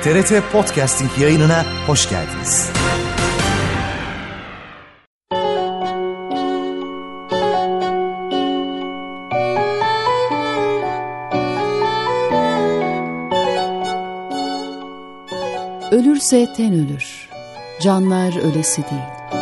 TRT Podcasting yayınına hoş geldiniz. Ölürse ten ölür, canlar ölesi değil.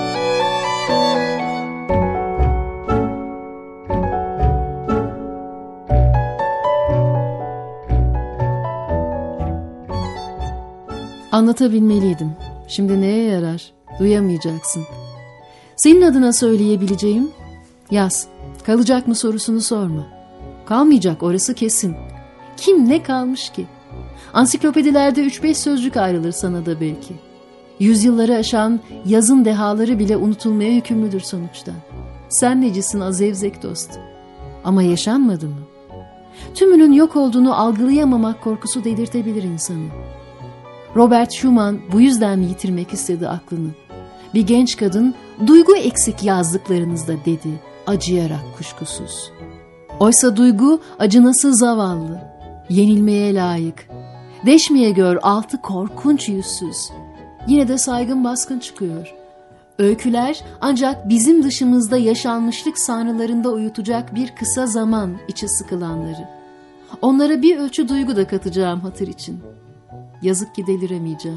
Anlatabilmeliydim. Şimdi neye yarar? Duyamayacaksın. Senin adına söyleyebileceğim, yaz. Kalacak mı sorusunu sorma. Kalmayacak, orası kesin. Kim ne kalmış ki? Ansiklopedilerde 3-5 sözcük ayrılır sana da belki. Yüzyılları aşan yazın dehaları bile unutulmaya yükümlüdür sonuçta. Sen necisin azevzek dost? Ama yaşanmadı mı? Tümünün yok olduğunu algılayamamak korkusu delirtebilir insanı. Robert Schumann bu yüzden mi yitirmek istedi aklını? Bir genç kadın, duygu eksik yazdıklarınızda dedi, acıyarak kuşkusuz. Oysa duygu acınası zavallı, yenilmeye layık. Deşmeye gör altı korkunç yüzsüz. Yine de saygın baskın çıkıyor. Öyküler ancak bizim dışımızda yaşanmışlık sahnılarında uyutacak bir kısa zaman içi sıkılanları. Onlara bir ölçü duygu da katacağım hatır için. Yazık ki deliremeyeceğim.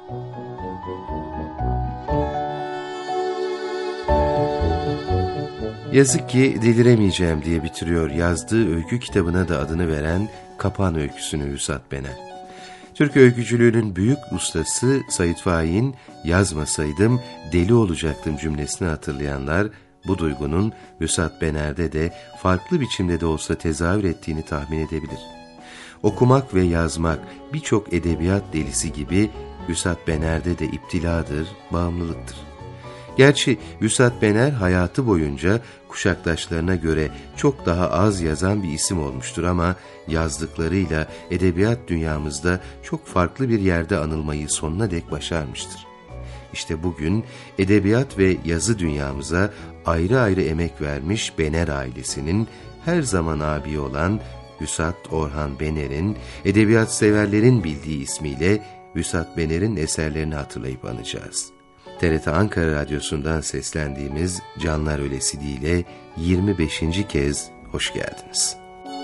Yazık ki deliremeyeceğim diye bitiriyor yazdığı öykü kitabına da adını veren Kapan öyküsünü Vüsat Bener. Türk öykücülüğünün büyük ustası Sait Faik'in yazmasaydım deli olacaktım cümlesini hatırlayanlar bu duygunun Vüsat Bener'de de farklı biçimde de olsa tezahür ettiğini tahmin edebilir. Okumak ve yazmak birçok edebiyat delisi gibi Vüsat Bener'de de iptiladır, bağımlılıktır. Gerçi Vüsat Bener hayatı boyunca kuşaktaşlarına göre çok daha az yazan bir isim olmuştur ama yazdıklarıyla edebiyat dünyamızda çok farklı bir yerde anılmayı sonuna dek başarmıştır. İşte bugün edebiyat ve yazı dünyamıza ayrı ayrı emek vermiş Bener ailesinin her zaman abi olan Vüsat Orhan Bener'in edebiyat severlerin bildiği ismiyle Vüsat Bener'in eserlerini hatırlayıp anacağız. TRT Ankara Radyosu'ndan seslendiğimiz Canlar Ölesi Değil'e 25. kez hoş geldiniz.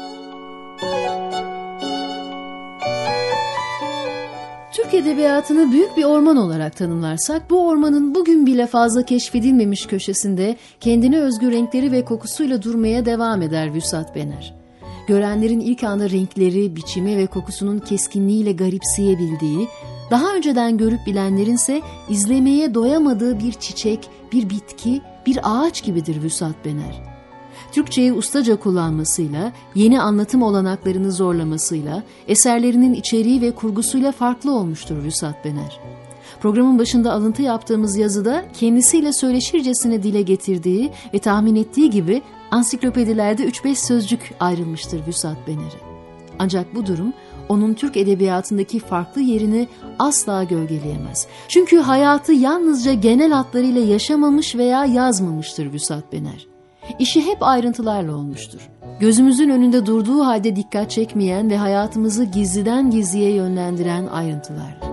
Türk edebiyatını büyük bir orman olarak tanımlarsak, bu ormanın bugün bile fazla keşfedilmemiş köşesinde kendine özgü renkleri ve kokusuyla durmaya devam eder Vüsat Bener. Görenlerin ilk anda renkleri, biçimi ve kokusunun keskinliğiyle garipseyebildiği, daha önceden görüp bilenlerinse izlemeye doyamadığı bir çiçek, bir bitki, bir ağaç gibidir Vüsat Bener. Türkçeyi ustaca kullanmasıyla, yeni anlatım olanaklarını zorlamasıyla, eserlerinin içeriği ve kurgusuyla farklı olmuştur Vüsat Bener. Programın başında alıntı yaptığımız yazıda kendisiyle söyleşircesine dile getirdiği ve tahmin ettiği gibi ansiklopedilerde 3-5 sözcük ayrılmıştır Vüsat Bener'e. Ancak bu durum onun Türk edebiyatındaki farklı yerini asla gölgeleyemez. Çünkü hayatı yalnızca genel hatlarıyla yaşamamış veya yazmamıştır Vüsat Bener. İşi hep ayrıntılarla olmuştur. Gözümüzün önünde durduğu halde dikkat çekmeyen ve hayatımızı gizliden gizliye yönlendiren ayrıntılarla.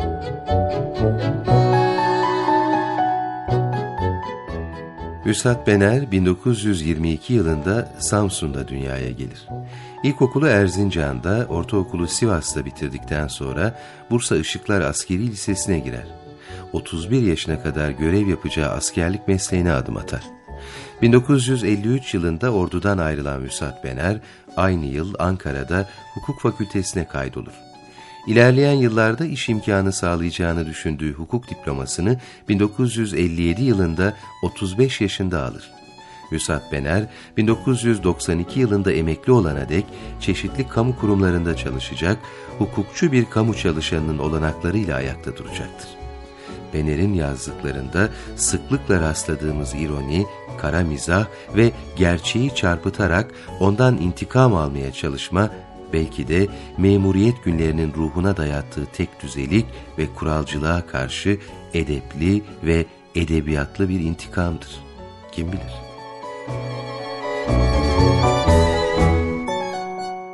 Vüsat Bener 1922 yılında Samsun'da dünyaya gelir. İlkokulu Erzincan'da, ortaokulu Sivas'ta bitirdikten sonra Bursa Işıklar Askeri Lisesi'ne girer. 31 yaşına kadar görev yapacağı askerlik mesleğine adım atar. 1953 yılında ordudan ayrılan Vüsat Bener, aynı yıl Ankara'da Hukuk Fakültesine kaydolur. İlerleyen yıllarda iş imkanı sağlayacağını düşündüğü hukuk diplomasını 1957 yılında 35 yaşında alır. Vüsat Bener, 1992 yılında emekli olana dek çeşitli kamu kurumlarında çalışacak, hukukçu bir kamu çalışanının olanaklarıyla ayakta duracaktır. Bener'in yazdıklarında sıklıkla rastladığımız ironi, kara mizah ve gerçeği çarpıtarak ondan intikam almaya çalışma, belki de memuriyet günlerinin ruhuna dayattığı tek düzelik ve kuralcılığa karşı edepli ve edebiyatlı bir intikamdır. Kim bilir?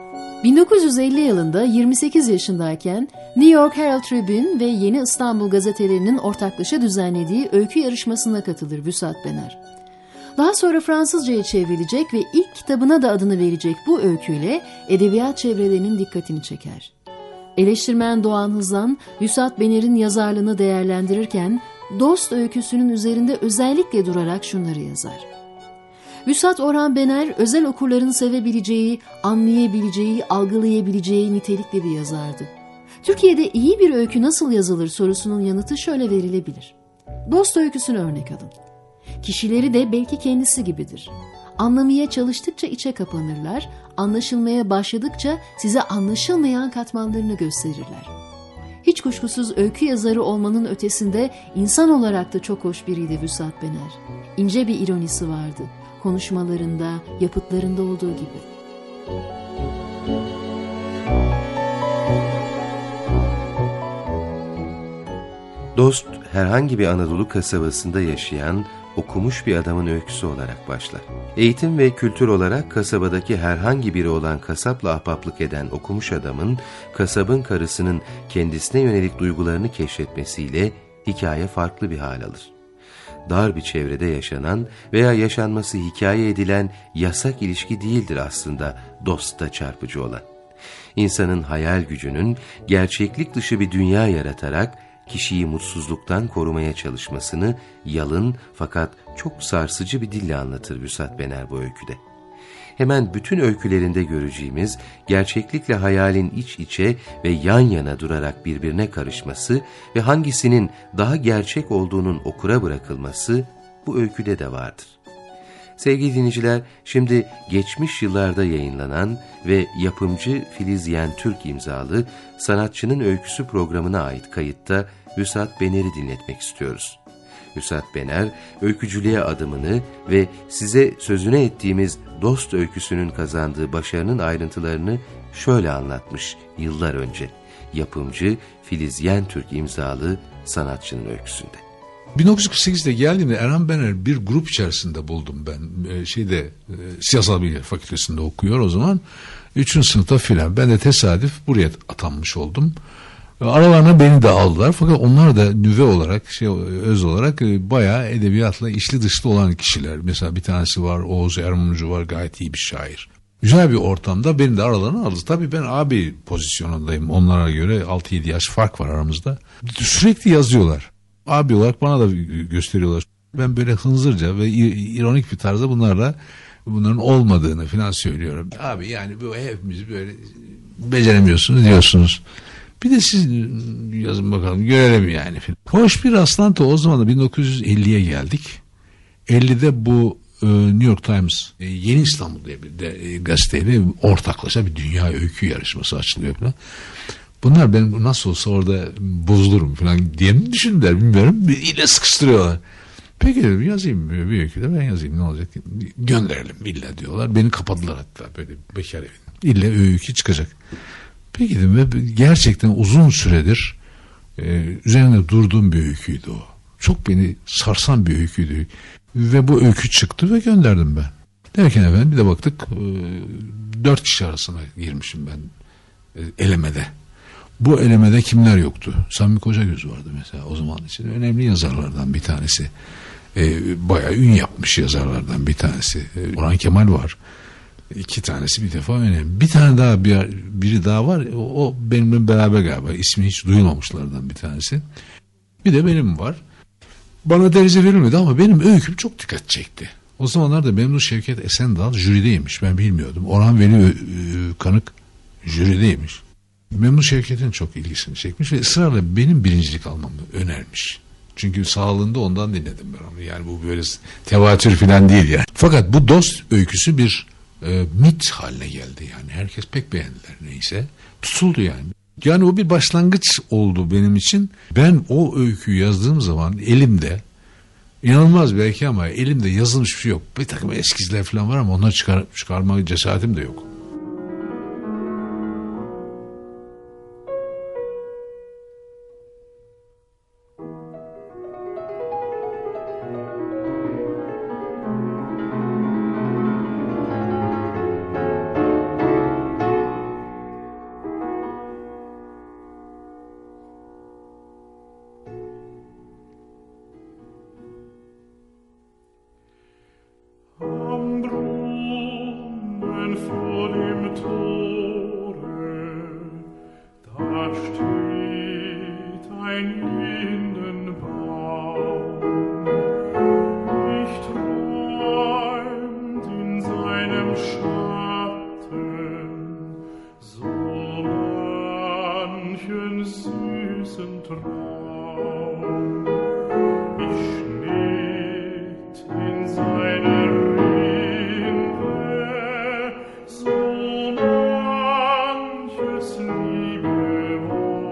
1950 yılında 28 yaşındayken New York Herald Tribune ve Yeni İstanbul gazetelerinin ortaklaşa düzenlediği öykü yarışmasına katılır Vüsat Bener. Daha sonra Fransızca'ya çevrilecek ve ilk kitabına da adını verecek bu öyküyle edebiyat çevrelerinin dikkatini çeker. Eleştirmen Doğan Hızlan, Vüsat Bener'in yazarlığını değerlendirirken Dost öyküsünün üzerinde özellikle durarak şunları yazar. Vüsat Orhan Bener, özel okurların sevebileceği, anlayabileceği, algılayabileceği nitelikli bir yazardı. Türkiye'de iyi bir öykü nasıl yazılır sorusunun yanıtı şöyle verilebilir. Dost öyküsünü örnek alın. Kişileri de belki kendisi gibidir. Anlamaya çalıştıkça içe kapanırlar, anlaşılmaya başladıkça size anlaşılmayan katmanlarını gösterirler. Hiç kuşkusuz öykü yazarı olmanın ötesinde insan olarak da çok hoş biriydi Vüsat Bener. İnce bir ironisi vardı. Konuşmalarında, yapıtlarında olduğu gibi. Dost, herhangi bir Anadolu kasabasında yaşayan, okumuş bir adamın öyküsü olarak başlar. Eğitim ve kültür olarak kasabadaki herhangi biri olan kasapla ahbaplık eden okumuş adamın, kasabın karısının kendisine yönelik duygularını keşfetmesiyle hikaye farklı bir hal alır. Dar bir çevrede yaşanan veya yaşanması hikaye edilen yasak ilişki değildir aslında Dost'ta çarpıcı olan. İnsanın hayal gücünün gerçeklik dışı bir dünya yaratarak kişiyi mutsuzluktan korumaya çalışmasını yalın fakat çok sarsıcı bir dille anlatır Vüsat Bener bu öyküde. Hemen bütün öykülerinde göreceğimiz gerçeklikle hayalin iç içe ve yan yana durarak birbirine karışması ve hangisinin daha gerçek olduğunun okura bırakılması bu öyküde de vardır. Sevgili dinleyiciler, şimdi geçmiş yıllarda yayınlanan ve yapımcı Filiz Yentürk imzalı Sanatçının Öyküsü programına ait kayıtta Vüsat Bener'i dinletmek istiyoruz. Vüsat Bener, öykücülüğe adımını ve size sözünü ettiğimiz Dost öyküsünün kazandığı başarının ayrıntılarını şöyle anlatmış yıllar önce. Yapımcı Filiz Yentürk imzalı Sanatçının Öyküsü'nde. 1948'de geldiğimde Erhan Bener bir grup içerisinde buldum ben. Siyasal Bilgiler Fakültesi'nde okuyor o zaman. 3. sınıfta filan. Ben de tesadüf buraya atanmış oldum. Aralarına beni de aldılar. Fakat onlar da nüve olarak, öz olarak bayağı edebiyatla içli dışlı olan kişiler. Mesela bir tanesi var, Oğuz Ermumcu var, gayet iyi bir şair. Güzel bir ortamda beni de aralarına aldı. Tabii ben abi pozisyonundayım. Onlara göre 6-7 yaş fark var aramızda. Sürekli yazıyorlar. Abi olarak bana da gösteriyorlar. Ben böyle hınzırca ve ironik bir tarzda bunların olmadığını falan söylüyorum. Abi yani bu hepimiz böyle beceremiyorsunuz diyorsunuz. Bir de siz yazın bakalım görelim yani. Hoş bir rastlantı. O zaman da 1950'ye geldik. 50'de bu New York Times Yeni İstanbul diye bir gazeteyle ortaklaşa bir dünya öykü yarışması açılıyor falan. Bunlar ben nasıl olsa orada bozulurum falan diye mi düşündüler bilmiyorum. İlle sıkıştırıyorlar. Peki dedim yazayım bir öyküde ben yazayım ne olacak. Gönderelim illa diyorlar. Beni kapadılar hatta böyle bekar evinde. İlle öykü çıkacak. Peki dedim ve gerçekten uzun süredir üzerinde durduğum bir öyküydü o. Çok beni sarsan bir öyküydü. Ve bu öykü çıktı ve gönderdim ben. Derken efendim bir de baktık 4 kişi arasına girmişim ben elemede. Bu elemede kimler yoktu? Sami Kocagöz vardı mesela o zaman için. Önemli yazarlardan bir tanesi. Bayağı ün yapmış yazarlardan bir tanesi. Orhan Kemal var. 2 tanesi bir defa önemli. Bir tane daha biri daha var. O benimle beraber galiba. İsmi hiç duyulmamışlardan bir tanesi. Bir de benim var. Bana derece verilmedi ama benim öyküm çok dikkat çekti. O zamanlarda Memduh Şevket Esendal jürideymiş. Ben bilmiyordum. Orhan Veli Kanık jürideymiş. Memduh Şevket'in çok ilgisini çekmiş ve ısrarla benim birincilik almamı önermiş. Çünkü sağlığında ondan dinledim ben onu. Yani bu böyle tevatür falan değil yani. Fakat bu Dost öyküsü bir mit haline geldi yani. Herkes pek beğendiler neyse. Tutuldu yani. Yani o bir başlangıç oldu benim için. Ben o öyküyü yazdığım zaman elimde, inanılmaz belki ama elimde yazılmış bir şey yok. Bir takım eskizler falan var ama onları çıkarma cesaretim de yok. süßen Traum. Ich schnitt in seiner Rinde so manches liebe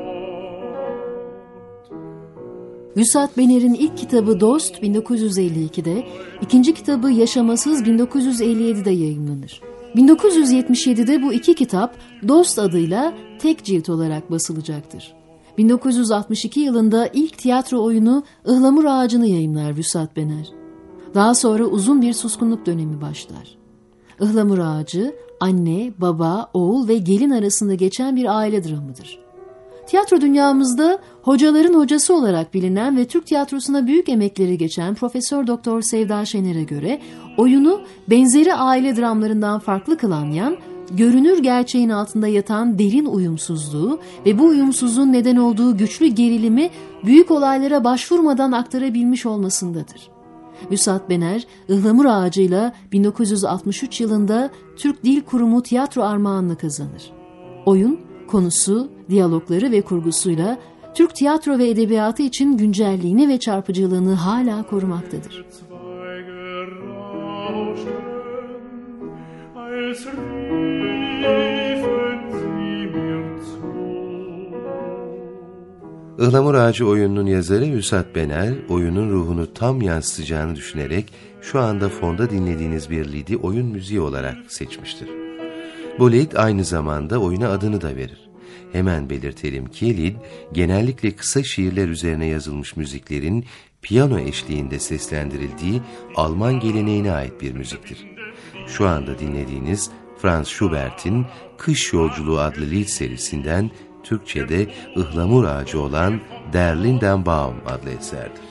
Wort. Vüsat Bener'in ilk kitabı Dost 1952'de, ikinci kitabı Yaşamasız 1957'de yayımlanır. 1977'de bu iki kitap Dost adıyla tek cilt olarak basılacaktır. 1962 yılında ilk tiyatro oyunu Ihlamur Ağacı'nı yayımlar Vüsat Bener. Daha sonra uzun bir suskunluk dönemi başlar. Ihlamur Ağacı, anne, baba, oğul ve gelin arasında geçen bir aile dramıdır. Tiyatro dünyamızda hocaların hocası olarak bilinen ve Türk tiyatrosuna büyük emekleri geçen Profesör Doktor Sevda Şener'e göre oyunu benzeri aile dramlarından farklı kılan yan, görünür gerçeğin altında yatan derin uyumsuzluğu ve bu uyumsuzluğun neden olduğu güçlü gerilimi büyük olaylara başvurmadan aktarabilmiş olmasındadır. Vüsat Bener, Ihlamur Ağacı'yla 1963 yılında Türk Dil Kurumu tiyatro armağanını kazanır. Oyun, konusu, diyalogları ve kurgusuyla Türk tiyatro ve edebiyatı için güncelliğini ve çarpıcılığını hala korumaktadır. Ihlamur Ağacı oyununun yazarı Vüsat Bener, oyunun ruhunu tam yansıtacağını düşünerek şu anda fonda dinlediğiniz bir lidi oyun müziği olarak seçmiştir. Bu lid aynı zamanda oyuna adını da verir. Hemen belirtelim ki lid, genellikle kısa şiirler üzerine yazılmış müziklerin piyano eşliğinde seslendirildiği Alman geleneğine ait bir müziktir. Şu anda dinlediğiniz Franz Schubert'in Kış Yolculuğu adlı lid serisinden Türkçe'de Ihlamur Ağacı olan Der Lindenbaum adlı eserdir.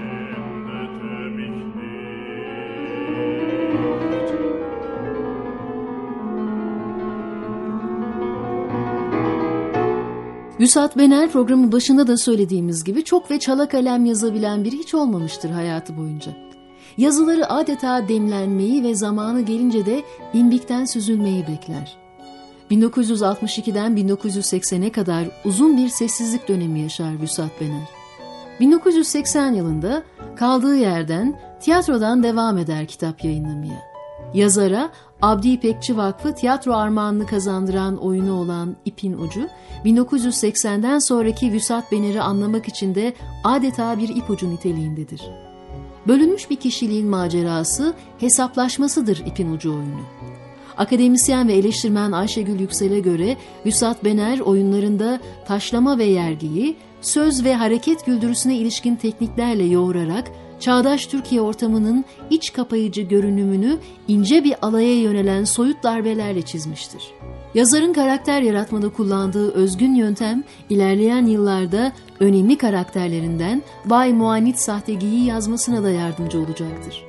Vüsat Bener, programın başında da söylediğimiz gibi çok ve çala kalem yazabilen biri hiç olmamıştır hayatı boyunca. Yazıları adeta demlenmeyi ve zamanı gelince de imbikten süzülmeyi bekler. 1962'den 1980'e kadar uzun bir sessizlik dönemi yaşar Vüsat Bener. 1980 yılında kaldığı yerden tiyatrodan devam eder kitap yayınlamaya. Yazara Abdi İpekçi Vakfı tiyatro armağanını kazandıran oyunu olan İpin Ucu, 1980'den sonraki Vüsat Bener'i anlamak için de adeta bir ipucu niteliğindedir. Bölünmüş bir kişiliğin macerası, hesaplaşmasıdır İpin Ucu oyunu. Akademisyen ve eleştirmen Ayşegül Yüksel'e göre Vüsat Bener oyunlarında taşlama ve yergiyi, söz ve hareket güldürüsüne ilişkin tekniklerle yoğurarak çağdaş Türkiye ortamının iç kapayıcı görünümünü ince bir alaya yönelen soyut darbelerle çizmiştir. Yazarın karakter yaratmada kullandığı özgün yöntem, ilerleyen yıllarda önemli karakterlerinden Bay Muanit Sahtegi'yi yazmasına da yardımcı olacaktır.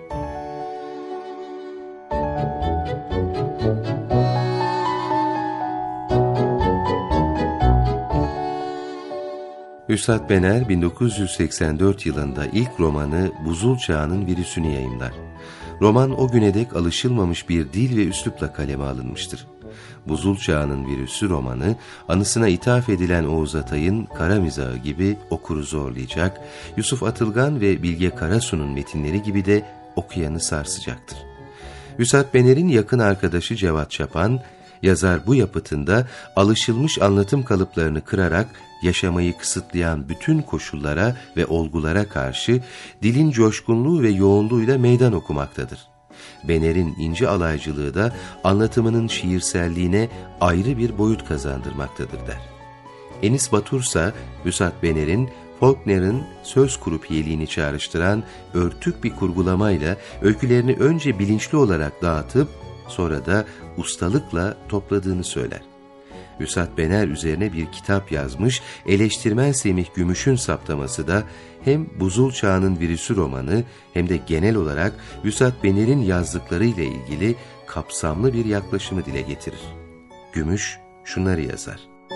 Vüsat Bener 1984 yılında ilk romanı Buzul Çağı'nın Virüsünü yayımlar. Roman o güne dek alışılmamış bir dil ve üslupla kaleme alınmıştır. Buzul Çağı'nın Virüsü romanı, anısına ithaf edilen Oğuz Atay'ın kara mizahı gibi okuru zorlayacak, Yusuf Atılgan ve Bilge Karasu'nun metinleri gibi de okuyanı sarsacaktır. Vüsat Bener'in yakın arkadaşı Cevat Çapan, yazar bu yapıtında alışılmış anlatım kalıplarını kırarak yaşamayı kısıtlayan bütün koşullara ve olgulara karşı dilin coşkunluğu ve yoğunluğuyla meydan okumaktadır. Bener'in ince alaycılığı da anlatımının şiirselliğine ayrı bir boyut kazandırmaktadır der. Enis Batursa, Vüsat Bener'in Faulkner'in söz kurupiyeliğini çağrıştıran örtük bir kurgulamayla öykülerini önce bilinçli olarak dağıtıp sonra da ustalıkla topladığını söyler. Vüsat Bener üzerine bir kitap yazmış, eleştirmen Semih Gümüş'ün saptaması da hem Buzul Çağı'nın Virüsü romanı hem de genel olarak Vüsat Bener'in yazdıklarıyla ilgili kapsamlı bir yaklaşımı dile getirir. Gümüş şunları yazar.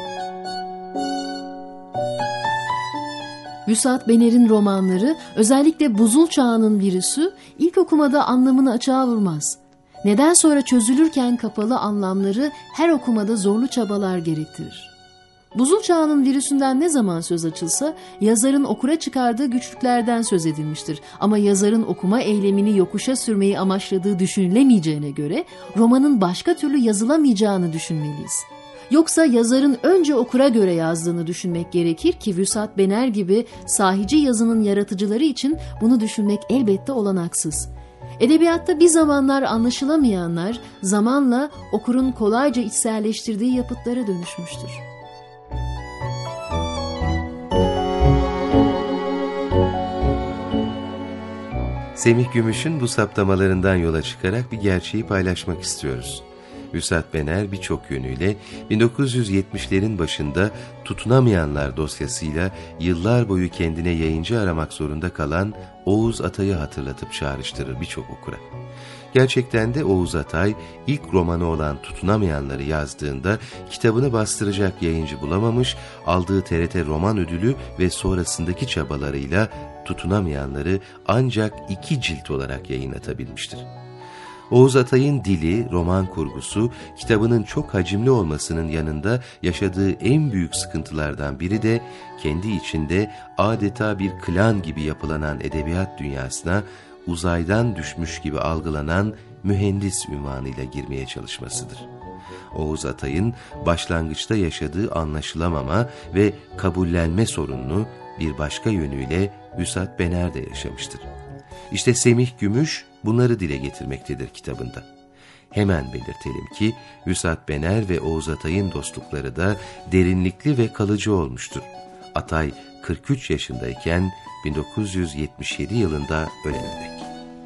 Vüsat Bener'in romanları, özellikle Buzul Çağı'nın Virüsü, ilk okumada anlamını açığa vurmaz. Neden sonra çözülürken kapalı anlamları her okumada zorlu çabalar gerektirir. Buzul Çağı'nın virüsünden ne zaman söz açılsa yazarın okura çıkardığı güçlüklerden söz edilmiştir. Ama yazarın okuma eylemini yokuşa sürmeyi amaçladığı düşünülemeyeceğine göre romanın başka türlü yazılamayacağını düşünmeliyiz. Yoksa yazarın önce okura göre yazdığını düşünmek gerekir ki Vüsat Bener gibi sahici yazının yaratıcıları için bunu düşünmek elbette olanaksız. Edebiyatta bir zamanlar anlaşılamayanlar zamanla okurun kolayca içselleştirdiği yapıtlara dönüşmüştür. Semih Gümüş'ün bu saptamalarından yola çıkarak bir gerçeği paylaşmak istiyoruz. Vüsat Bener birçok yönüyle 1970'lerin başında Tutunamayanlar dosyasıyla yıllar boyu kendine yayıncı aramak zorunda kalan Oğuz Atay'ı hatırlatıp çağrıştırır birçok okura. Gerçekten de Oğuz Atay ilk romanı olan Tutunamayanları yazdığında kitabını bastıracak yayıncı bulamamış, aldığı TRT Roman Ödülü ve sonrasındaki çabalarıyla Tutunamayanları ancak 2 cilt olarak yayınlatabilmiştir. Oğuz Atay'ın dili, roman kurgusu, kitabının çok hacimli olmasının yanında yaşadığı en büyük sıkıntılardan biri de kendi içinde adeta bir klan gibi yapılanan edebiyat dünyasına uzaydan düşmüş gibi algılanan mühendis unvanıyla girmeye çalışmasıdır. Oğuz Atay'ın başlangıçta yaşadığı anlaşılamama ve kabullenme sorununu bir başka yönüyle Vüsat Bener de yaşamıştır. İşte Semih Gümüş bunları dile getirmektedir kitabında. Hemen belirtelim ki Vüsat Bener ve Oğuz Atay'ın dostlukları da derinlikli ve kalıcı olmuştur. Atay 43 yaşındayken 1977 yılında ölene dek.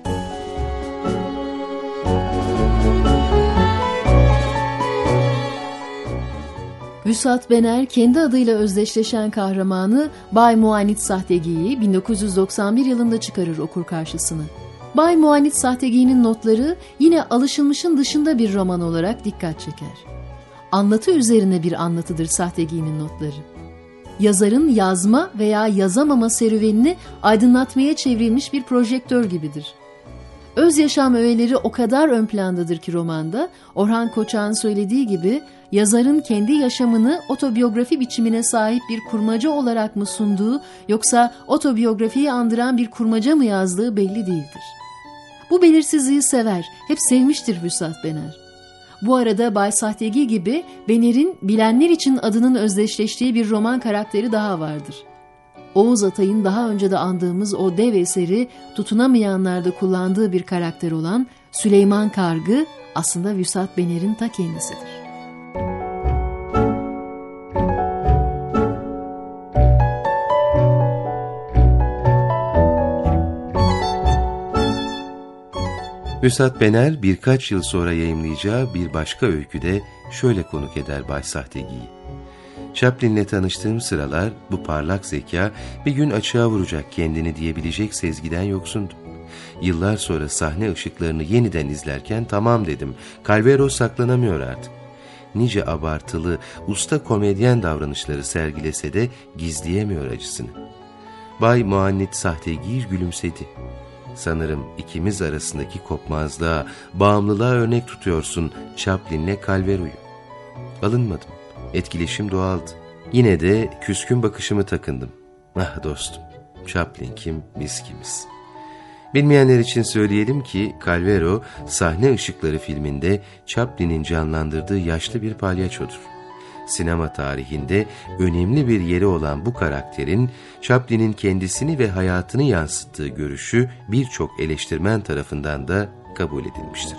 Vüsat Bener kendi adıyla özdeşleşen kahramanı Bay Muanit Sahtegi'yi 1991 yılında çıkarır okur karşısına. Bay Muanit Sahtegi'nin notları yine alışılmışın dışında bir roman olarak dikkat çeker. Anlatı üzerine bir anlatıdır Sahtegi'nin notları. Yazarın yazma veya yazamama serüvenini aydınlatmaya çevrilmiş bir projektör gibidir. Öz yaşam öğeleri o kadar ön plandadır ki romanda, Orhan Koçak'ın söylediği gibi, yazarın kendi yaşamını otobiyografi biçimine sahip bir kurmaca olarak mı sunduğu yoksa otobiyografiyi andıran bir kurmaca mı yazdığı belli değildir. Bu belirsizliği sever, hep sevmiştir Vüsat Bener. Bu arada Bay Sahtegi gibi Bener'in bilenler için adının özdeşleştiği bir roman karakteri daha vardır. Oğuz Atay'ın daha önce de andığımız o dev eseri Tutunamayanlar'da kullandığı bir karakter olan Süleyman Kargı aslında Vüsat Bener'in ta kendisidir. Vüsat Bener birkaç yıl sonra yayımlayacağı bir başka öyküde şöyle konuk eder Bay Sahtegi'yi. Chaplin'le tanıştığım sıralar bu parlak zeka bir gün açığa vuracak kendini diyebilecek sezgiden yoksundum. Yıllar sonra sahne ışıklarını yeniden izlerken tamam dedim, Calvero saklanamıyor artık. Nice abartılı, usta komedyen davranışları sergilese de gizleyemiyor acısını. Bay Muanit Sahtegi gülümsedi. Sanırım ikimiz arasındaki kopmazlığa, bağımlılığa örnek tutuyorsun Chaplin'le Calvero'yu. Alınmadım. Etkileşim doğaldı. Yine de küskün bakışımı takındım. Ah dostum, Chaplin kim, biz kimiz? Bilmeyenler için söyleyelim ki Calvero, Sahne Işıkları filminde Chaplin'in canlandırdığı yaşlı bir palyaçodur. Sinema tarihinde önemli bir yeri olan bu karakterin Chaplin'in kendisini ve hayatını yansıttığı görüşü birçok eleştirmen tarafından da kabul edilmiştir.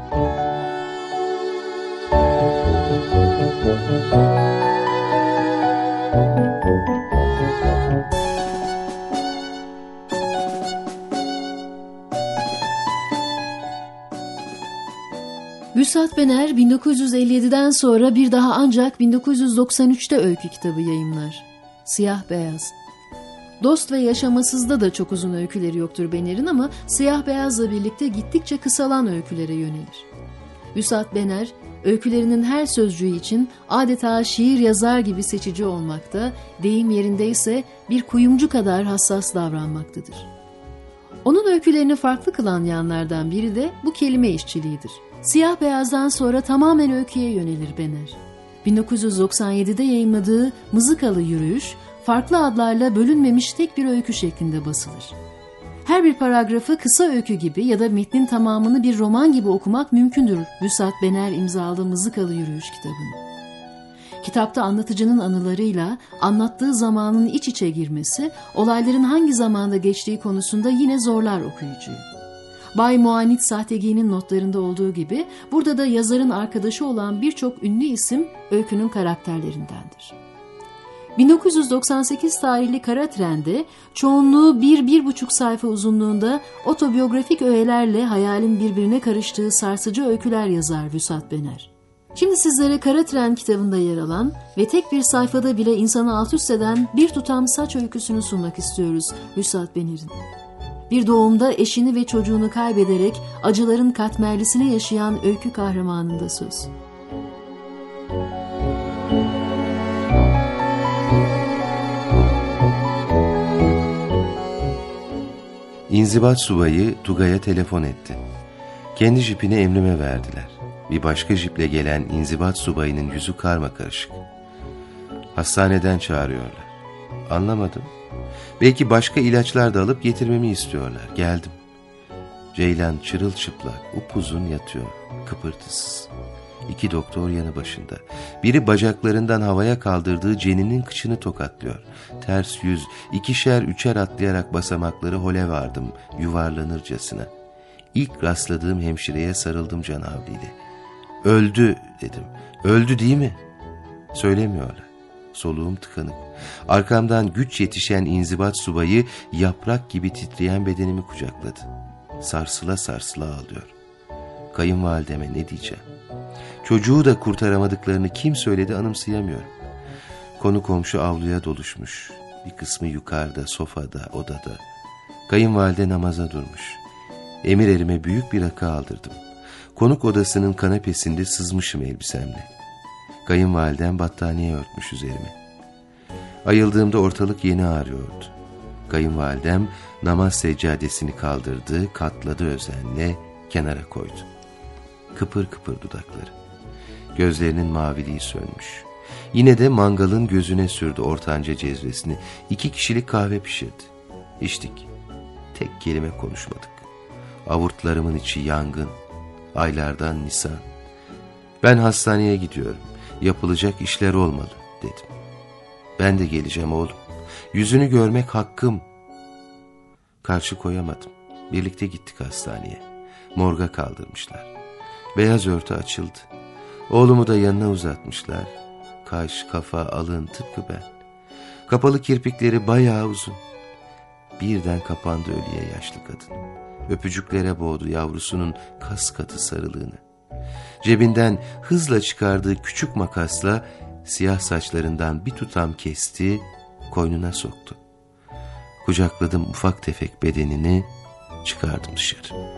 Vüsat Bener 1957'den sonra bir daha ancak 1993'te öykü kitabı yayımlar. Siyah Beyaz. Dost ve Yaşamasız'da da çok uzun öyküleri yoktur Bener'in ama Siyah Beyaz'la birlikte gittikçe kısalan öykülere yönelir. Vüsat Bener, öykülerinin her sözcüğü için adeta şiir yazar gibi seçici olmakta, deyim yerindeyse bir kuyumcu kadar hassas davranmaktadır. Onun öykülerini farklı kılan yanlardan biri de bu kelime işçiliğidir. Siyah Beyaz'dan sonra tamamen öyküye yönelir Bener. 1997'de yayımladığı Mızıkalı Yürüyüş, farklı adlarla bölünmemiş tek bir öykü şeklinde basılır. Her bir paragrafı kısa öykü gibi ya da metnin tamamını bir roman gibi okumak mümkündür Vüsat Bener imzalı Mızıkalı Yürüyüş kitabını. Kitapta anlatıcının anılarıyla anlattığı zamanın iç içe girmesi, olayların hangi zamanda geçtiği konusunda yine zorlar okuyucuyu. Bay Muanit Sahtegi'nin notlarında olduğu gibi burada da yazarın arkadaşı olan birçok ünlü isim öykünün karakterlerindendir. 1998 tarihli Kara Tren'de çoğunluğu 1-1,5 sayfa uzunluğunda otobiyografik öğelerle hayalin birbirine karıştığı sarsıcı öyküler yazar Vüsat Bener. Şimdi sizlere Kara Tren kitabında yer alan ve tek bir sayfada bile insanı alt üst eden bir tutam saç öyküsünü sunmak istiyoruz Vüsat Bener'in. Bir doğumda eşini ve çocuğunu kaybederek acıların katmerlisini yaşayan öykü kahramanında söz. İnzibat subayı Tugay'a telefon etti. Kendi jipini emrime verdiler. Bir başka jiple gelen inzibat subayının yüzü karmakarışık. Hastaneden çağırıyorlar. Anlamadım. Belki başka ilaçlar da alıp getirmemi istiyorlar. Geldim. Ceylan çırılçıplak, upuzun yatıyor, kıpırtısız. 2 doktor yanı başında. Biri bacaklarından havaya kaldırdığı Ceninin kıçını tokatlıyor. Ters yüz, 2'şer 3'er atlayarak basamakları hole vardım, yuvarlanırcasına. İlk rastladığım hemşireye sarıldım canavliyle. Öldü dedim. Öldü değil mi? Söylemiyorlar. Soluğum tıkanık. Arkamdan güç yetişen inzibat subayı yaprak gibi titreyen bedenimi kucakladı. Sarsıla sarsıla ağlıyor. Kayınvalideme ne diyeceğim? Çocuğu da kurtaramadıklarını kim söyledi anımsayamıyorum. Konu komşu avluya doluşmuş. Bir kısmı yukarıda, sofada, odada. Kayınvalide namaza durmuş. Emir erime büyük bir rakı aldırdım. Konuk odasının kanepesinde sızmışım elbisemle. Kayınvalidem battaniye örtmüş üzerime. Ayıldığımda ortalık yeni ağrıyordu. Kayınvalidem namaz seccadesini kaldırdı, katladı özenle, kenara koydu. Kıpır kıpır dudakları. Gözlerinin maviliği sönmüş. Yine de mangalın gözüne sürdü ortanca cezvesini. 2 kişilik kahve pişirdi. İçtik. Tek kelime konuşmadık. Avurtlarımın içi yangın. Aylardan Nisan. Ben hastaneye gidiyorum. Yapılacak işler olmalı dedim. Ben de geleceğim oğlum. Yüzünü görmek hakkım. Karşı koyamadım. Birlikte gittik hastaneye. Morga kaldırmışlar. Beyaz örtü açıldı. Oğlumu da yanına uzatmışlar. Kaş, kafa, alın tıpkı ben. Kapalı kirpikleri bayağı uzun. Birden kapandı ölüye yaşlı kadın. Öpücüklere boğdu yavrusunun kas katı sarılığını. Cebinden hızla çıkardığı küçük makasla siyah saçlarından bir tutam kesti, koynuna soktu. Kucakladım ufak tefek bedenini, çıkardım dışarı.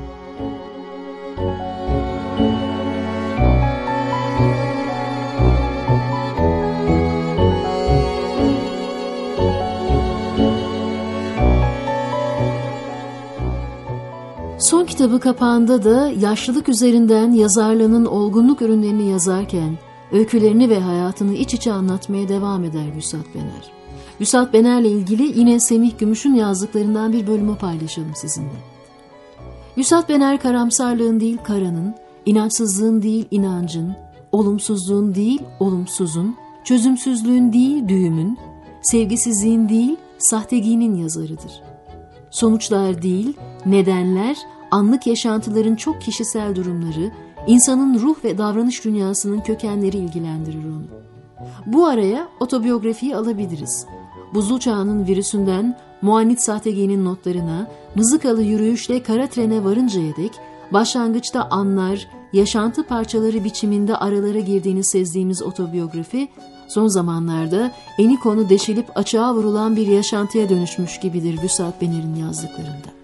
Son kitabı kapağında da yaşlılık üzerinden yazarlığının olgunluk ürünlerini yazarken öykülerini ve hayatını iç içe anlatmaya devam eder Vüsat Bener. Vüsat Bener'le ilgili yine Semih Gümüş'ün yazdıklarından bir bölümü paylaşalım sizinle. Vüsat Bener karamsarlığın değil karanın, inançsızlığın değil inancın, olumsuzluğun değil olumsuzun, çözümsüzlüğün değil düğümün, sevgisizliğin değil sahtegiğinin yazarıdır. Sonuçlar değil, nedenler, anlık yaşantıların çok kişisel durumları, insanın ruh ve davranış dünyasının kökenleri ilgilendirir onu. Bu araya otobiyografiyi alabiliriz. Buzul Çağı'nın virüsünden Muanit Sahtegi'nin notlarına, Mızıkalı Yürüyüşle Kara Tren'e varıncaya dek başlangıçta anlar, yaşantı parçaları biçiminde aralara girdiğini sezdiğimiz otobiyografi, son zamanlarda eni konu deşilip açığa vurulan bir yaşantıya dönüşmüş gibidir Vüsat Bener'in yazdıklarında.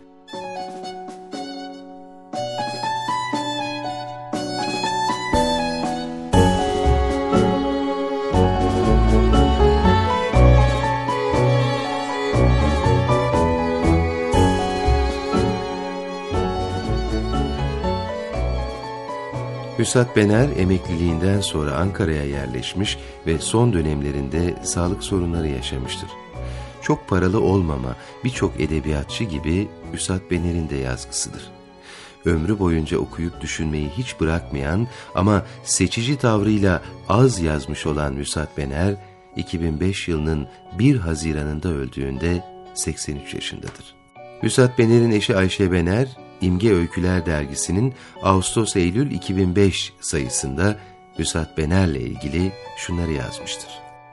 Vüsat Bener emekliliğinden sonra Ankara'ya yerleşmiş ve son dönemlerinde sağlık sorunları yaşamıştır. Çok paralı olmama birçok edebiyatçı gibi Vüsat Bener'in de yazgısıdır. Ömrü boyunca okuyup düşünmeyi hiç bırakmayan ama seçici tavrıyla az yazmış olan Vüsat Bener, 2005 yılının 1 Haziran'ında öldüğünde 83 yaşındadır. Vüsat Bener'in eşi Ayşe Bener, İmge Öyküler dergisinin Ağustos-Eylül 2005 sayısında Vüsat Bener'le ilgili şunları yazmıştır.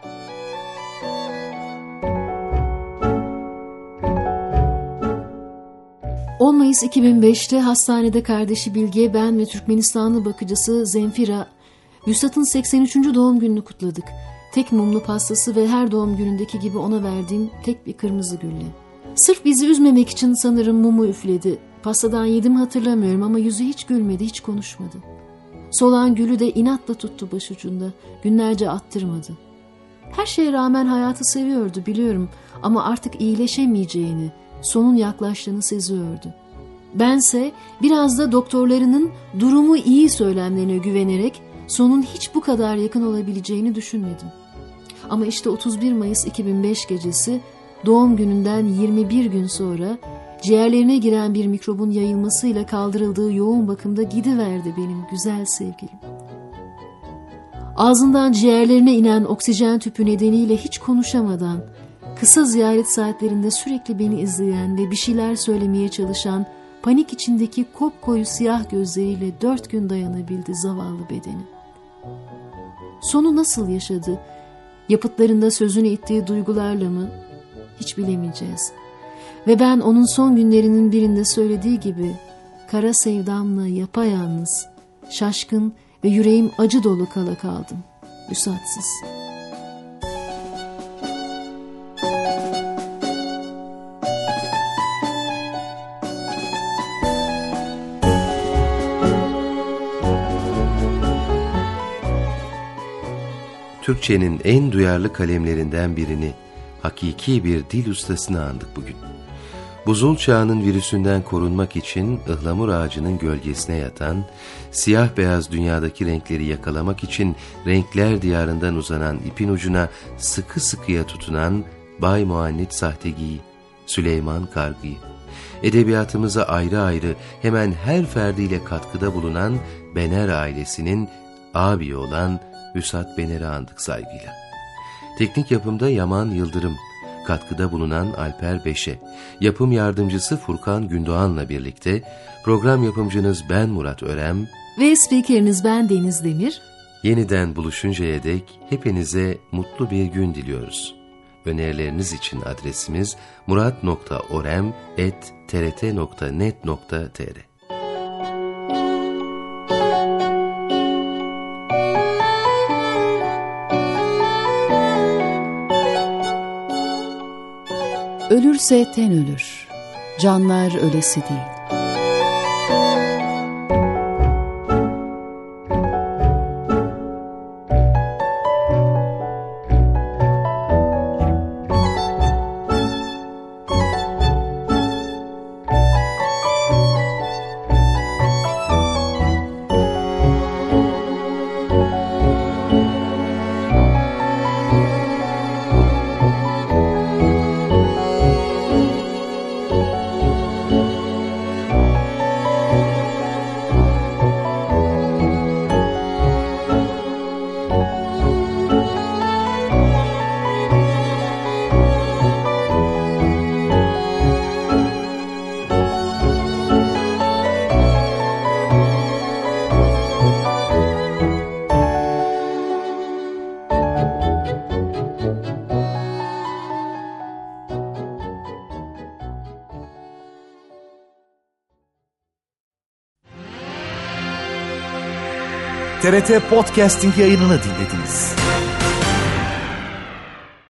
Mayıs 2005'te hastanede kardeşi Bilge, ben ve Türkmenistanlı bakıcısı Zenfira, Vüsat'ın 83. doğum gününü kutladık. Tek mumlu pastası ve her doğum günündeki gibi ona verdiğim tek bir kırmızı gülle. Sırf bizi üzmemek için sanırım mumu üfledi. Pastadan yedim hatırlamıyorum ama yüzü hiç gülmedi, hiç konuşmadı. Solan gülü de inatla tuttu başucunda, günlerce attırmadı. Her şeye rağmen hayatı seviyordu biliyorum ama artık iyileşemeyeceğini, sonun yaklaştığını seziyordu. Bense biraz da doktorlarının durumu iyi söylemlerine güvenerek sonun hiç bu kadar yakın olabileceğini düşünmedim. Ama işte 31 Mayıs 2005 gecesi doğum gününden 21 gün sonra ciğerlerine giren bir mikrobun yayılmasıyla kaldırıldığı yoğun bakımda gidiverdi benim güzel sevgilim. Ağzından ciğerlerine inen oksijen tüpü nedeniyle hiç konuşamadan, kısa ziyaret saatlerinde sürekli beni izleyen ve bir şeyler söylemeye çalışan, panik içindeki kopkoyu siyah gözleriyle 4 gün dayanabildi zavallı bedeni. Sonu nasıl yaşadı? Yapıtlarında sözünü ettiği duygularla mı? Hiç bilemeyeceğiz. Ve ben onun son günlerinin birinde söylediği gibi, kara sevdamla yapayalnız, şaşkın ve yüreğim acı dolu kala kaldım, Vüsatsız. Türkçenin en duyarlı kalemlerinden birini, hakiki bir dil ustasını andık bugün. Buzul çağının virüsünden korunmak için ıhlamur ağacının gölgesine yatan, siyah beyaz dünyadaki renkleri yakalamak için renkler diyarından uzanan ipin ucuna sıkı sıkıya tutunan Bay Muannit Sahtegi'yi, Süleyman Kargı'yı, edebiyatımıza ayrı ayrı hemen her ferdiyle katkıda bulunan Bener ailesinin ağabeyi olan Vüsat Bener'i andık saygıyla. Teknik yapımda Yaman Yıldırım, katkıda bulunan Alper Beşe, yapım yardımcısı Furkan Gündoğan'la birlikte program yapımcınız ben Murat Örem ve spikeriniz ben Deniz Demir. Yeniden buluşuncaya dek hepinize mutlu bir gün diliyoruz. Önerileriniz için adresimiz murat.orem@trt.net.tr. Ölürse ten ölür, canlar ölesi değil. TRT Podcasting yayınını dinlediniz.